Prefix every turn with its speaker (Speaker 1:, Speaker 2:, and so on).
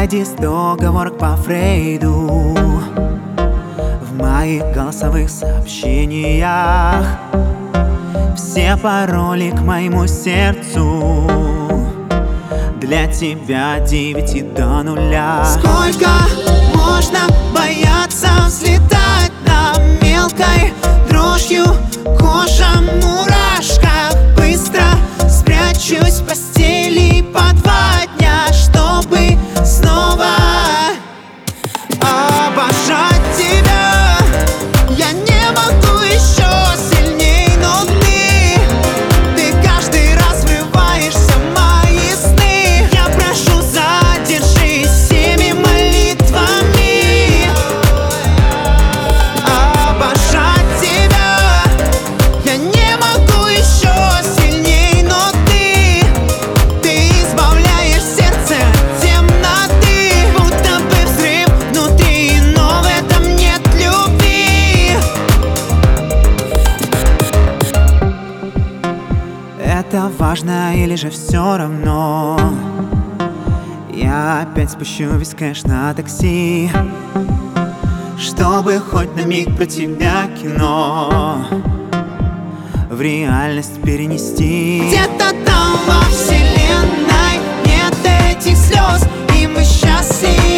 Speaker 1: Найди 100 оговорок по Фрейду в моих голосовых сообщениях. Все пароли к моему сердцу для тебя 9 до 0.
Speaker 2: Сколько можно бояться взлетать на мелкой дрожью кожа в мурашках? Быстро спрячусь в постели по 2 дня, чтобы снова обожать тебя. Я не могу еще сильней, но ты каждый раз врываешься в мои сны. Я прошу, задержись всеми молитвами. Обожать тебя я не могу еще сильней, но ты избавляешь сердце от темноты. Будто бы взрыв внутри, но в этом нет любви.
Speaker 1: Это важно или же все равно? Я опять спущу весь кэш на такси, чтобы хоть на миг про тебя кино в реальность перенести.
Speaker 2: Где-то там во вселенной нет этих слез, и мы счастливы.